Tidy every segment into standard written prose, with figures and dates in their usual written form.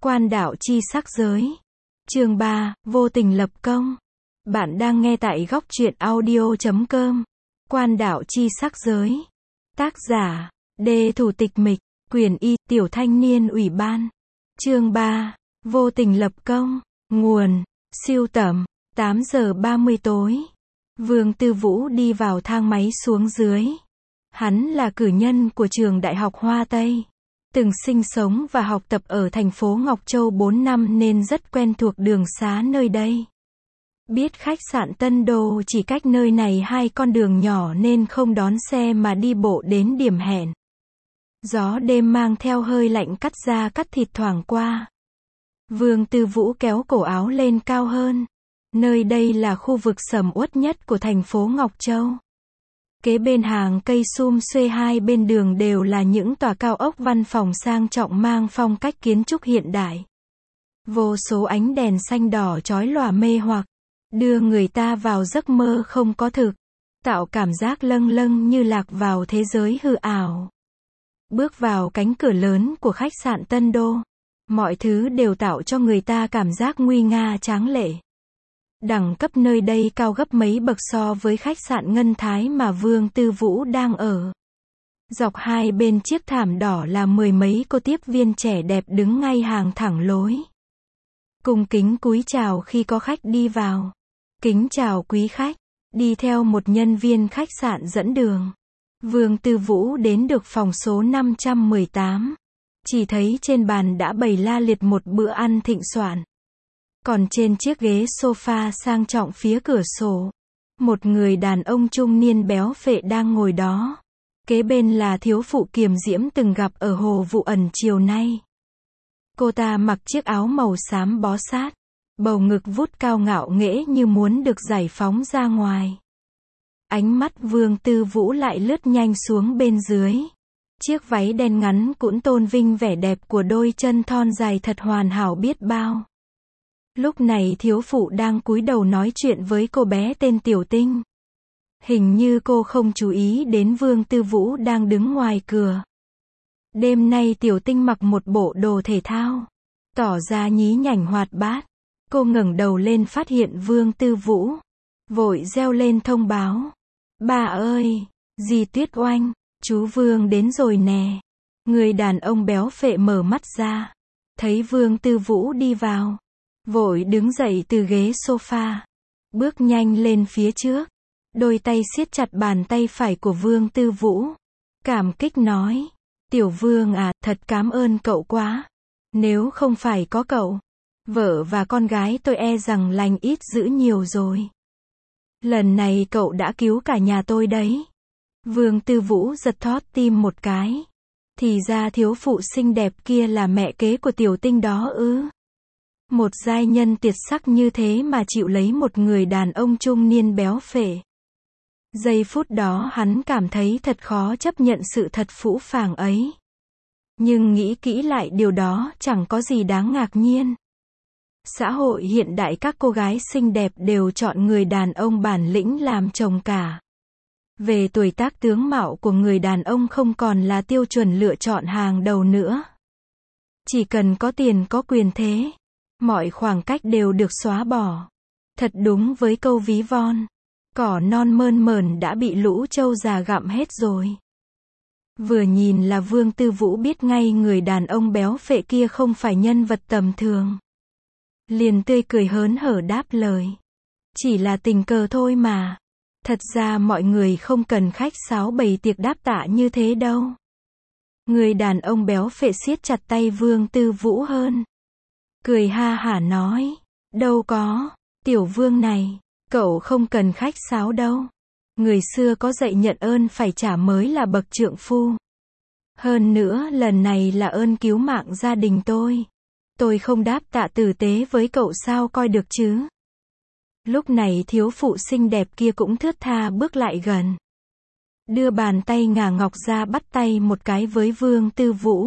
Quan đạo chi sắc giới. Chương 3, vô tình lập công. Bạn đang nghe tại góc truyện audio.com. Quan đạo chi sắc giới. Tác giả, Đề Thủ Tịch Mịch, Quyền Y, Tiểu Thanh Niên Ủy ban. Chương 3, vô tình lập công. Nguồn, siêu tầm, 8 giờ 30 tối. Vương Tư Vũ đi vào thang máy xuống dưới. Hắn là cử nhân của trường Đại học Hoa Tây. Từng sinh sống và học tập ở thành phố Ngọc Châu 4 năm nên rất quen thuộc đường xá nơi đây. Biết khách sạn Tân Đô chỉ cách nơi này 2 con đường nhỏ nên không đón xe mà đi bộ đến điểm hẹn. Gió đêm mang theo hơi lạnh cắt da cắt thịt thoảng qua. Vương Tư Vũ kéo cổ áo lên cao hơn. Nơi đây là khu vực sầm uất nhất của thành phố Ngọc Châu. Kế bên hàng cây sum xuê hai bên đường đều là những tòa cao ốc văn phòng sang trọng mang phong cách kiến trúc hiện đại. Vô số ánh đèn xanh đỏ chói lòa mê hoặc, đưa người ta vào giấc mơ không có thực, tạo cảm giác lâng lâng như lạc vào thế giới hư ảo. Bước vào cánh cửa lớn của khách sạn Tân Đô, mọi thứ đều tạo cho người ta cảm giác nguy nga tráng lệ. Đẳng cấp nơi đây cao gấp mấy bậc so với khách sạn Ngân Thái mà Vương Tư Vũ đang ở. Dọc hai bên chiếc thảm đỏ là 10 mấy cô tiếp viên trẻ đẹp đứng ngay hàng thẳng lối. Cung kính cúi chào khi có khách đi vào. Kính chào quý khách. Đi theo một nhân viên khách sạn dẫn đường. Vương Tư Vũ đến được phòng số 518. Chỉ thấy trên bàn đã bày la liệt một bữa ăn thịnh soạn. Còn trên chiếc ghế sofa sang trọng phía cửa sổ, một người đàn ông trung niên béo phệ đang ngồi đó. Kế bên là thiếu phụ Kiềm Diễm từng gặp ở Hồ Vụ Ẩn chiều nay. Cô ta mặc chiếc áo màu xám bó sát, bầu ngực vút cao ngạo nghễ như muốn được giải phóng ra ngoài. Ánh mắt Vương Tư Vũ lại lướt nhanh xuống bên dưới. Chiếc váy đen ngắn cũng tôn vinh vẻ đẹp của đôi chân thon dài thật hoàn hảo biết bao. Lúc này thiếu phụ đang cúi đầu nói chuyện với cô bé tên Tiểu Tinh. Hình như cô không chú ý đến Vương Tư Vũ đang đứng ngoài cửa. Đêm nay Tiểu Tinh mặc một bộ đồ thể thao, tỏ ra nhí nhảnh hoạt bát. Cô ngẩng đầu lên phát hiện Vương Tư Vũ, vội reo lên thông báo. Bà ơi, dì Tuyết Oanh, chú Vương đến rồi nè. Người đàn ông béo phệ mở mắt ra, thấy Vương Tư Vũ đi vào. Vội đứng dậy từ ghế sofa, bước nhanh lên phía trước, đôi tay siết chặt bàn tay phải của Vương Tư Vũ. Cảm kích nói, Tiểu Vương à, thật cảm ơn cậu quá. Nếu không phải có cậu, vợ và con gái tôi e rằng lành ít dữ nhiều rồi. Lần này cậu đã cứu cả nhà tôi đấy. Vương Tư Vũ giật thót tim một cái. Thì ra thiếu phụ xinh đẹp kia là mẹ kế của Tiểu Tinh đó ư? Một giai nhân tuyệt sắc như thế mà chịu lấy một người đàn ông trung niên béo phệ. Giây phút đó hắn cảm thấy thật khó chấp nhận sự thật phũ phàng ấy. Nhưng nghĩ kỹ lại điều đó chẳng có gì đáng ngạc nhiên. Xã hội hiện đại các cô gái xinh đẹp đều chọn người đàn ông bản lĩnh làm chồng cả. Về tuổi tác tướng mạo của người đàn ông không còn là tiêu chuẩn lựa chọn hàng đầu nữa. Chỉ cần có tiền có quyền thế, mọi khoảng cách đều được xóa bỏ. Thật đúng với câu ví von, cỏ non mơn mởn đã bị lũ trâu già gặm hết rồi. Vừa nhìn là Vương Tư Vũ biết ngay người đàn ông béo phệ kia không phải nhân vật tầm thường. Liền tươi cười hớn hở đáp lời. Chỉ là tình cờ thôi mà. Thật ra mọi người không cần khách sáo bày tiệc đáp tạ như thế đâu. Người đàn ông béo phệ siết chặt tay Vương Tư Vũ hơn. Cười ha hả nói, đâu có, Tiểu Vương này, cậu không cần khách sáo đâu. Người xưa có dạy nhận ơn phải trả mới là bậc trượng phu. Hơn nữa lần này là ơn cứu mạng gia đình tôi. Tôi không đáp tạ tử tế với cậu sao coi được chứ. Lúc này thiếu phụ xinh đẹp kia cũng thướt tha bước lại gần. Đưa bàn tay ngà ngọc ra bắt tay một cái với Vương Tư Vũ.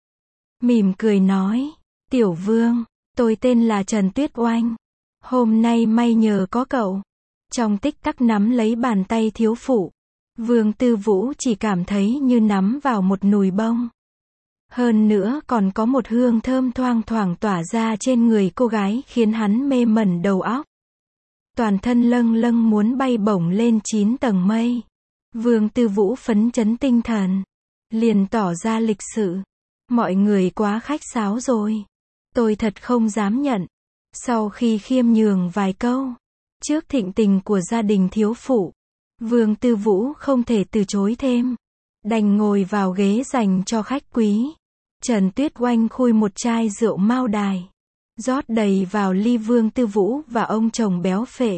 Mỉm cười nói, Tiểu Vương, tôi tên là Trần Tuyết Oanh. Hôm nay may nhờ có cậu. Trong tích tắc nắm lấy bàn tay thiếu phụ, Vương Tư Vũ chỉ cảm thấy như nắm vào một nùi bông. Hơn nữa còn có một hương thơm thoang thoảng tỏa ra trên người cô gái khiến hắn mê mẩn đầu óc. Toàn thân lâng lâng muốn bay bổng lên 9 tầng mây. Vương Tư Vũ phấn chấn tinh thần. Liền tỏ ra lịch sự. Mọi người quá khách sáo rồi. Tôi thật không dám nhận. Sau khi khiêm nhường vài câu, trước thịnh tình của gia đình thiếu phụ, Vương Tư Vũ không thể từ chối thêm. Đành ngồi vào ghế dành cho khách quý. Trần Tuyết Oanh khui một chai rượu Mao Đài, rót đầy vào ly Vương Tư Vũ và ông chồng béo phệ.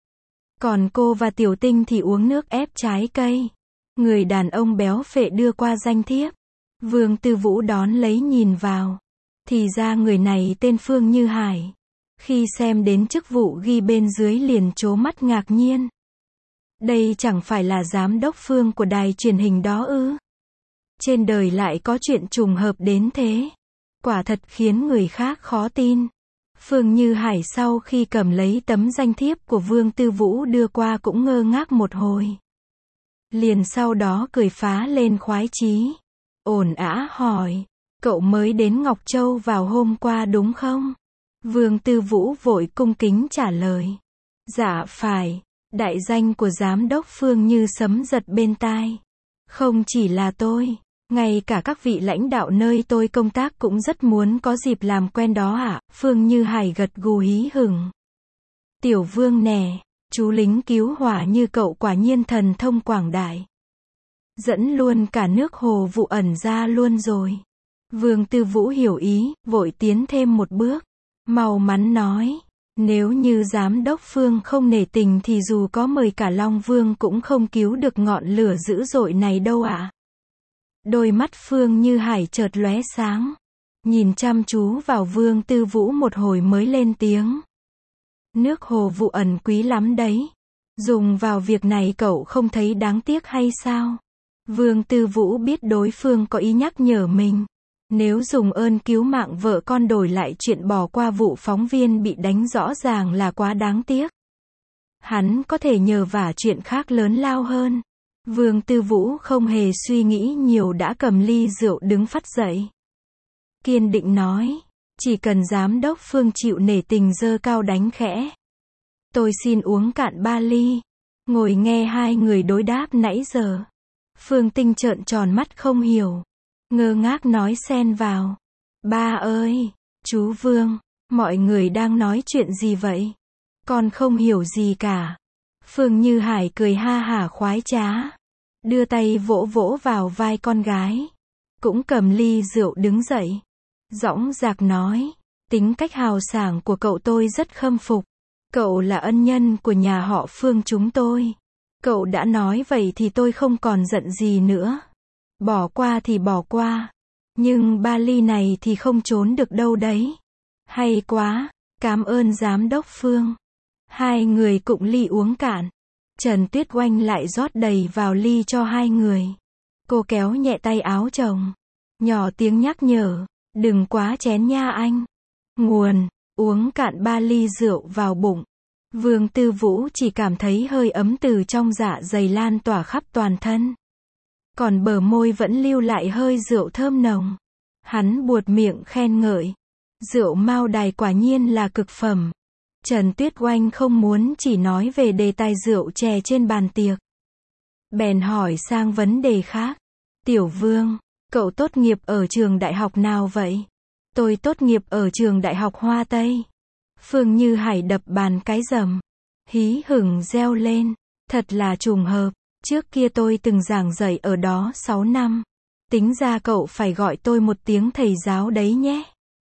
Còn cô và Tiểu Tinh thì uống nước ép trái cây. Người đàn ông béo phệ đưa qua danh thiếp. Vương Tư Vũ đón lấy nhìn vào. Thì ra người này tên Phương Như Hải. Khi xem đến chức vụ ghi bên dưới liền trố mắt ngạc nhiên. Đây chẳng phải là giám đốc Phương của đài truyền hình đó ư? Trên đời lại có chuyện trùng hợp đến thế. Quả thật khiến người khác khó tin. Phương Như Hải sau khi cầm lấy tấm danh thiếp của Vương Tư Vũ đưa qua cũng ngơ ngác một hồi. Liền sau đó cười phá lên khoái chí. Ổn ả hỏi, cậu mới đến Ngọc Châu vào hôm qua đúng không? Vương Tư Vũ vội cung kính trả lời. Dạ phải, đại danh của giám đốc Phương như sấm giật bên tai. Không chỉ là tôi, ngay cả các vị lãnh đạo nơi tôi công tác cũng rất muốn có dịp làm quen đó ạ. Phương Như Hải gật gù hí hửng. Tiểu Vương nè, chú lính cứu hỏa như cậu quả nhiên thần thông quảng đại. Dẫn luôn cả nước Hồ Vụ Ẩn ra luôn rồi. Vương Tư Vũ hiểu ý, vội tiến thêm một bước. Mau mắn nói, nếu như giám đốc Phương không nể tình thì dù có mời cả Long Vương cũng không cứu được ngọn lửa dữ dội này đâu ạ. Đôi mắt Phương Như Hải chợt lóe sáng. Nhìn chăm chú vào Vương Tư Vũ một hồi mới lên tiếng. Nước Hồ Vụ Ẩn quý lắm đấy. Dùng vào việc này cậu không thấy đáng tiếc hay sao? Vương Tư Vũ biết đối phương có ý nhắc nhở mình. Nếu dùng ơn cứu mạng vợ con đổi lại chuyện bỏ qua vụ phóng viên bị đánh rõ ràng là quá đáng tiếc. Hắn có thể nhờ vả chuyện khác lớn lao hơn. Vương Tư Vũ không hề suy nghĩ nhiều đã cầm ly rượu đứng phắt dậy. Kiên định nói, chỉ cần giám đốc Phương chịu nể tình giơ cao đánh khẽ. Tôi xin uống cạn 3 ly. Ngồi nghe hai người đối đáp nãy giờ. Phương Tinh trợn tròn mắt không hiểu. Ngơ ngác nói xen vào. Ba ơi, chú Vương, mọi người đang nói chuyện gì vậy? Con không hiểu gì cả. Phương Như Hải cười ha hả khoái trá. Đưa tay vỗ vỗ vào vai con gái. Cũng cầm ly rượu đứng dậy. Dõng dạc nói. Tính cách hào sảng của cậu tôi rất khâm phục. Cậu là ân nhân của nhà họ Phương chúng tôi. Cậu đã nói vậy thì tôi không còn giận gì nữa. Bỏ qua thì bỏ qua. Nhưng 3 ly này thì không trốn được đâu đấy. Hay quá, cảm ơn giám đốc Phương. Hai người cụng ly uống cạn. Trần Tuyết Oanh lại rót đầy vào ly cho hai người. Cô kéo nhẹ tay áo chồng. Nhỏ tiếng nhắc nhở, đừng quá chén nha anh. Nguồn, uống cạn 3 ly rượu vào bụng. Vương Tư Vũ chỉ cảm thấy hơi ấm từ trong dạ dày lan tỏa khắp toàn thân. Còn bờ môi vẫn lưu lại hơi rượu thơm nồng. Hắn buột miệng khen ngợi. Rượu Mao Đài quả nhiên là cực phẩm. Trần Tuyết Oanh không muốn chỉ nói về đề tài rượu chè trên bàn tiệc. Bèn hỏi sang vấn đề khác. Tiểu Vương, cậu tốt nghiệp ở trường đại học nào vậy? Tôi tốt nghiệp ở trường đại học Hoa Tây. Phương Như Hải đập bàn cái rầm. Hí hửng reo lên. Thật là trùng hợp. Trước kia tôi từng giảng dạy ở đó 6 năm. Tính ra cậu phải gọi tôi một tiếng thầy giáo đấy nhé.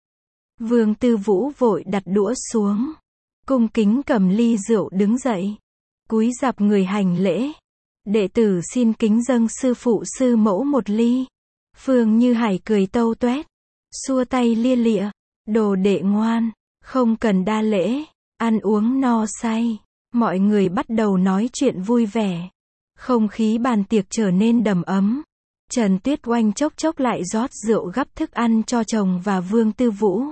Vương Tư Vũ vội đặt đũa xuống. Cung kính cầm ly rượu đứng dậy. Cúi rạp người hành lễ. Đệ tử xin kính dâng sư phụ sư mẫu một ly. Phương Như Hải cười tâu tuét. Xua tay lia lịa. Đồ đệ ngoan. Không cần đa lễ. Ăn uống no say. Mọi người bắt đầu nói chuyện vui vẻ. Không khí bàn tiệc trở nên đầm ấm. Trần Tuyết Oanh chốc chốc lại rót rượu gắp thức ăn cho chồng và Vương Tư Vũ.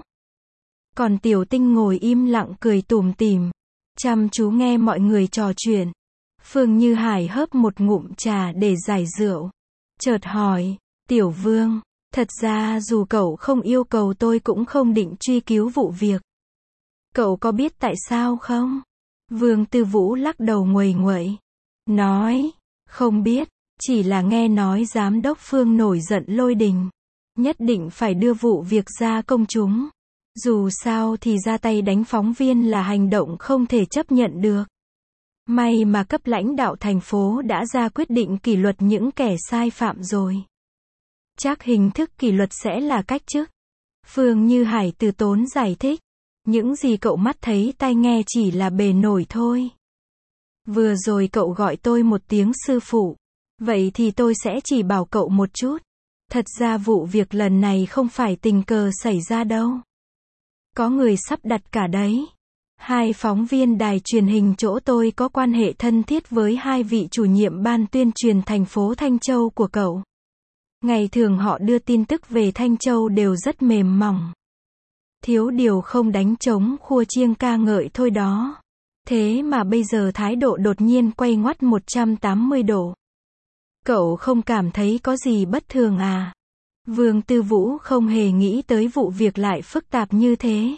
Còn Tiểu Tinh ngồi im lặng cười tủm tỉm, chăm chú nghe mọi người trò chuyện. Phương Như Hải hớp một ngụm trà để giải rượu. Chợt hỏi, Tiểu Vương, Thật ra dù cậu không yêu cầu tôi cũng không định truy cứu vụ việc. Cậu có biết tại sao không? Vương Tư Vũ lắc đầu nguầy nguậy. Nói, không biết, chỉ là nghe nói giám đốc Phương nổi giận lôi đình. Nhất định phải đưa vụ việc ra công chúng. Dù sao thì ra tay đánh phóng viên là hành động không thể chấp nhận được. May mà cấp lãnh đạo thành phố đã ra quyết định kỷ luật những kẻ sai phạm rồi. Chắc hình thức kỷ luật sẽ là cách chức. Phương Như Hải từ tốn giải thích. Những gì cậu mắt thấy tai nghe chỉ là bề nổi thôi. Vừa rồi cậu gọi tôi một tiếng sư phụ. Vậy thì tôi sẽ chỉ bảo cậu một chút. Thật ra vụ việc lần này không phải tình cờ xảy ra đâu. Có người sắp đặt cả đấy. 2 phóng viên đài truyền hình chỗ tôi có quan hệ thân thiết với 2 vị chủ nhiệm ban tuyên truyền thành phố Thanh Châu của cậu. Ngày thường họ đưa tin tức về Thanh Châu đều rất mềm mỏng. Thiếu điều không đánh trống khua chiêng ca ngợi thôi đó. Thế mà bây giờ thái độ đột nhiên quay ngoắt 180 độ. Cậu không cảm thấy có gì bất thường à? Vương Tư Vũ không hề nghĩ tới vụ việc lại phức tạp như thế.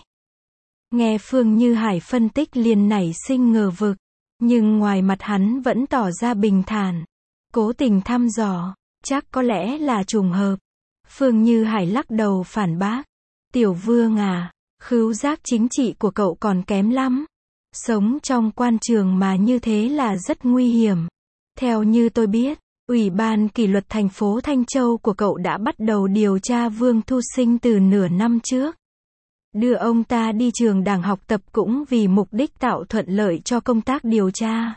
Nghe Phương Như Hải phân tích liền nảy sinh ngờ vực. Nhưng ngoài mặt hắn vẫn tỏ ra bình thản. Cố tình thăm dò. Chắc có lẽ là trùng hợp. Phương Như Hải lắc đầu phản bác. Tiểu Vương à, khứu giác chính trị của cậu còn kém lắm. Sống trong quan trường mà như thế là rất nguy hiểm. Theo như tôi biết, Ủy ban kỷ luật thành phố Thanh Châu của cậu đã bắt đầu điều tra Vương Thu Sinh từ nửa năm trước. Đưa ông ta đi trường đảng học tập cũng vì mục đích tạo thuận lợi cho công tác điều tra.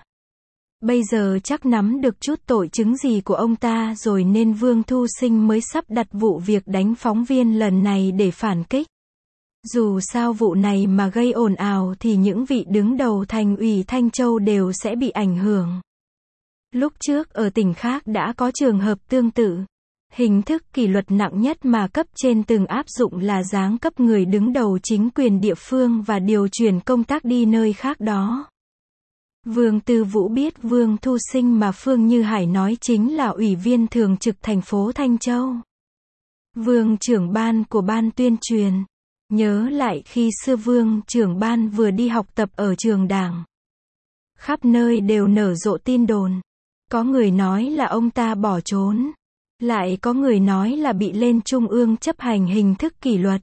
Bây giờ chắc nắm được chút tội chứng gì của ông ta rồi nên Vương Thu Sinh mới sắp đặt vụ việc đánh phóng viên lần này để phản kích. Dù sao vụ này mà gây ồn ào thì những vị đứng đầu thành ủy Thanh Châu đều sẽ bị ảnh hưởng. Lúc trước ở tỉnh khác đã có trường hợp tương tự. Hình thức kỷ luật nặng nhất mà cấp trên từng áp dụng là giáng cấp người đứng đầu chính quyền địa phương và điều chuyển công tác đi nơi khác đó. Vương Tư Vũ biết Vương Thu Sinh mà Phương Như Hải nói chính là ủy viên thường trực thành phố Thanh Châu. Vương trưởng ban của ban tuyên truyền. Nhớ lại khi xưa Vương trưởng ban vừa đi học tập ở trường đảng. Khắp nơi đều nở rộ tin đồn. Có người nói là ông ta bỏ trốn. Lại có người nói là bị lên trung ương chấp hành hình thức kỷ luật.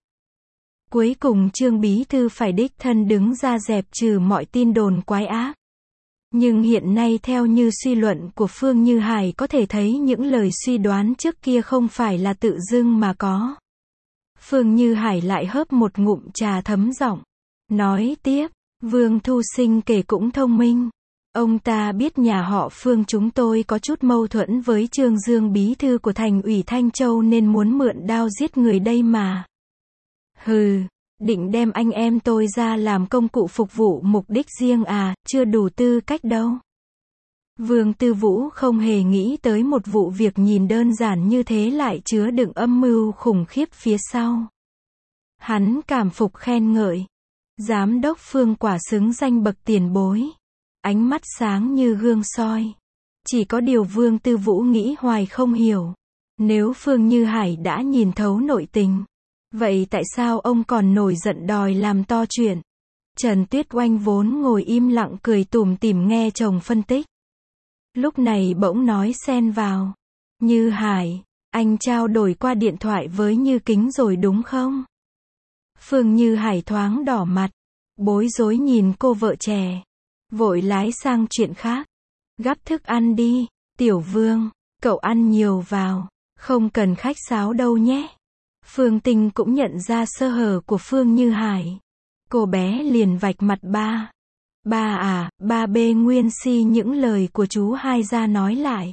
Cuối cùng Trương Bí Thư phải đích thân đứng ra dẹp trừ mọi tin đồn quái ác. Nhưng hiện nay theo như suy luận của Phương Như Hải có thể thấy những lời suy đoán trước kia không phải là tự dưng mà có. Phương Như Hải lại hớp một ngụm trà thấm giọng. Nói tiếp, Vương Thu Sinh kể cũng thông minh. Ông ta biết nhà họ Phương chúng tôi có chút mâu thuẫn với Trương Dương Bí Thư của thành ủy Thanh Châu nên muốn mượn đao giết người đây mà. Hừ, định đem anh em tôi ra làm công cụ phục vụ mục đích riêng à, chưa đủ tư cách đâu. Vương Tư Vũ không hề nghĩ tới một vụ việc nhìn đơn giản như thế lại chứa đựng âm mưu khủng khiếp phía sau. Hắn cảm phục khen ngợi. Giám đốc Phương quả xứng danh bậc tiền bối. Ánh mắt sáng như gương soi. Chỉ có điều Vương Tư Vũ nghĩ hoài không hiểu. Nếu Phương Như Hải đã nhìn thấu nội tình, vậy tại sao ông còn nổi giận đòi làm to chuyện? Trần Tuyết Oanh vốn ngồi im lặng cười tủm tỉm nghe chồng phân tích. Lúc này bỗng nói xen vào. Như Hải, anh trao đổi qua điện thoại với Như Kính rồi đúng không? Phương Như Hải thoáng đỏ mặt. Bối rối nhìn cô vợ trẻ. Vội lái sang chuyện khác. Gắp thức ăn đi, Tiểu Vương, cậu ăn nhiều vào, không cần khách sáo đâu nhé. Phương Tinh cũng nhận ra sơ hở của Phương Như Hải. Cô bé liền vạch mặt ba. Ba à, ba bê nguyên si những lời của chú hai ra nói lại.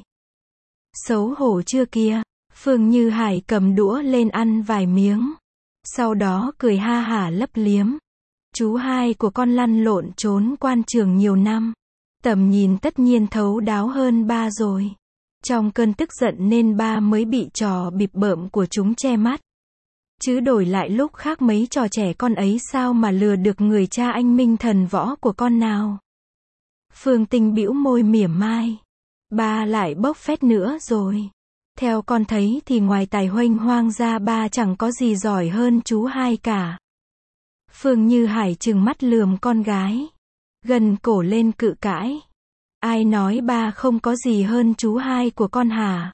Xấu hổ chưa kia, Phương Như Hải cầm đũa lên ăn vài miếng. Sau đó cười ha hả lấp liếm. Chú hai của con lăn lộn trốn quan trường nhiều năm. Tầm nhìn tất nhiên thấu đáo hơn ba rồi. Trong cơn tức giận nên ba mới bị trò bịp bợm của chúng che mắt. Chứ đổi lại lúc khác mấy trò trẻ con ấy sao mà lừa được người cha anh minh thần võ của con nào. Phương Tinh bĩu môi mỉa mai. Ba lại bốc phét nữa rồi. Theo con thấy thì ngoài tài huênh hoang ra ba chẳng có gì giỏi hơn chú hai cả. Phương Như Hải trừng mắt lườm con gái. Gần cổ lên cự cãi. Ai nói ba không có gì hơn chú hai của con hả?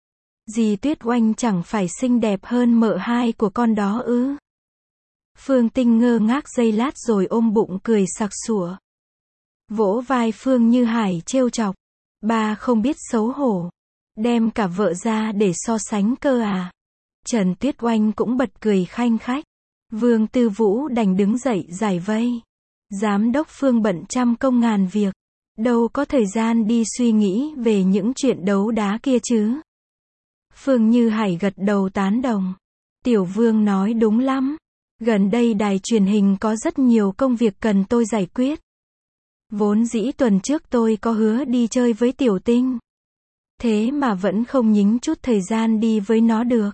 Dì Tuyết Oanh chẳng phải xinh đẹp hơn mợ hai của con đó ư? Phương Tinh ngơ ngác giây lát rồi ôm bụng cười sặc sụa. Vỗ vai Phương Như Hải trêu chọc. Ba không biết xấu hổ. Đem cả vợ ra để so sánh cơ à? Trần Tuyết Oanh cũng bật cười khanh khách. Vương Tư Vũ đành đứng dậy giải vây. Giám đốc Phương bận trăm công ngàn việc. Đâu có thời gian đi suy nghĩ về những chuyện đấu đá kia chứ. Phương Như Hải gật đầu tán đồng. Tiểu Vương nói đúng lắm. Gần đây đài truyền hình có rất nhiều công việc cần tôi giải quyết. Vốn dĩ tuần trước tôi có hứa đi chơi với Tiểu Tinh. Thế mà vẫn không nhính chút thời gian đi với nó được.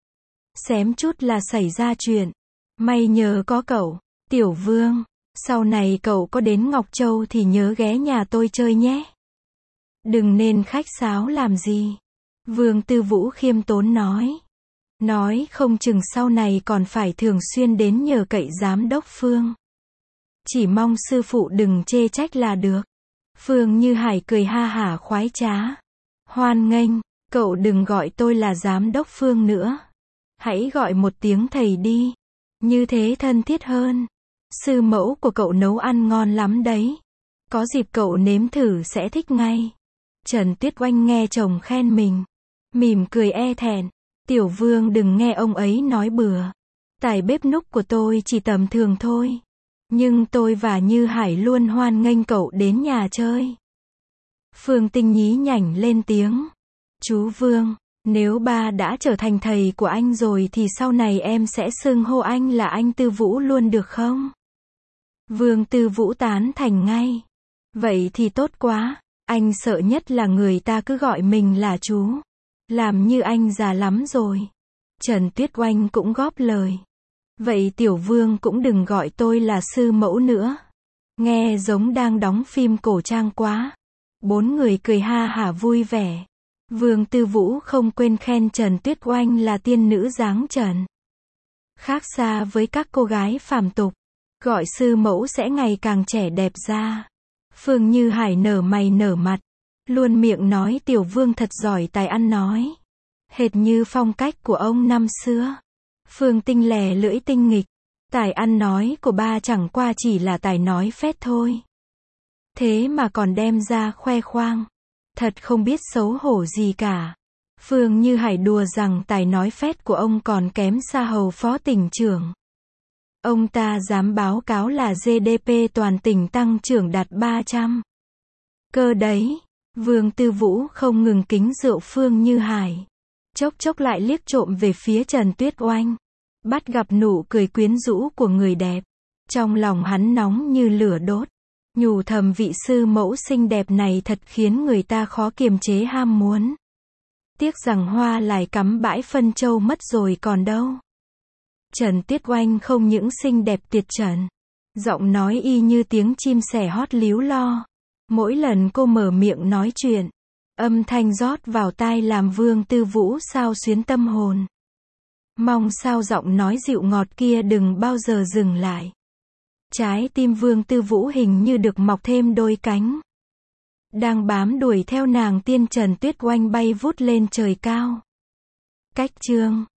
Xém chút là xảy ra chuyện. May nhờ có cậu. Tiểu Vương, sau này cậu có đến Ngọc Châu thì nhớ ghé nhà tôi chơi nhé. Đừng nên khách sáo làm gì. Vương Tư Vũ khiêm tốn nói. Nói không chừng sau này còn phải thường xuyên đến nhờ cậy giám đốc Phương. Chỉ mong sư phụ đừng chê trách là được. Phương Như Hải cười ha hả khoái trá. Hoan nghênh, cậu đừng gọi tôi là giám đốc Phương nữa. Hãy gọi một tiếng thầy đi. Như thế thân thiết hơn. Sư mẫu của cậu nấu ăn ngon lắm đấy. Có dịp cậu nếm thử sẽ thích ngay. Trần Tuyết Oanh nghe chồng khen mình. Mỉm cười e thẹn. Tiểu Vương đừng nghe ông ấy nói bừa. Tài bếp núc của tôi chỉ tầm thường thôi. Nhưng tôi và Như Hải luôn hoan nghênh cậu đến nhà chơi. Phương Tinh nhí nhảnh lên tiếng. Chú Vương, nếu ba đã trở thành thầy của anh rồi thì sau này em sẽ xưng hô anh là anh Tư Vũ luôn được không? Vương Tư Vũ tán thành ngay. Vậy thì tốt quá. Anh sợ nhất là người ta cứ gọi mình là chú. Làm như anh già lắm rồi. Trần Tuyết Oanh cũng góp lời. Vậy Tiểu Vương cũng đừng gọi tôi là sư mẫu nữa. Nghe giống đang đóng phim cổ trang quá. Bốn người cười ha hả vui vẻ. Vương Tư Vũ không quên khen Trần Tuyết Oanh là tiên nữ dáng trần. Khác xa với các cô gái phàm tục. Gọi sư mẫu sẽ ngày càng trẻ đẹp ra. Phương Như Hải nở mày nở mặt. Luôn miệng nói Tiểu Vương thật giỏi tài ăn nói. Hệt như phong cách của ông năm xưa. Phương Tinh lè lưỡi tinh nghịch. Tài ăn nói của ba chẳng qua chỉ là tài nói phét thôi. Thế mà còn đem ra khoe khoang. Thật không biết xấu hổ gì cả. Phương Như Hải đùa rằng tài nói phét của ông còn kém xa hầu phó tỉnh trưởng. Ông ta dám báo cáo là GDP toàn tỉnh tăng trưởng đạt 300. Cơ đấy. Vương Tư Vũ không ngừng kính rượu Phương Như Hải. Chốc chốc lại liếc trộm về phía Trần Tuyết Oanh. Bắt gặp nụ cười quyến rũ của người đẹp. Trong lòng hắn nóng như lửa đốt. Nhủ thầm vị sư mẫu xinh đẹp này thật khiến người ta khó kiềm chế ham muốn. Tiếc rằng hoa lại cắm bãi phân châu mất rồi còn đâu. Trần Tuyết Oanh không những xinh đẹp tuyệt trần. Giọng nói y như tiếng chim sẻ hót líu lo. Mỗi lần cô mở miệng nói chuyện, âm thanh rót vào tai làm Vương Tư Vũ xao xuyến tâm hồn. Mong sao giọng nói dịu ngọt kia đừng bao giờ dừng lại. Trái tim Vương Tư Vũ hình như được mọc thêm đôi cánh. Đang bám đuổi theo nàng tiên Trần Tuyết Oanh bay vút lên trời cao. Cách chương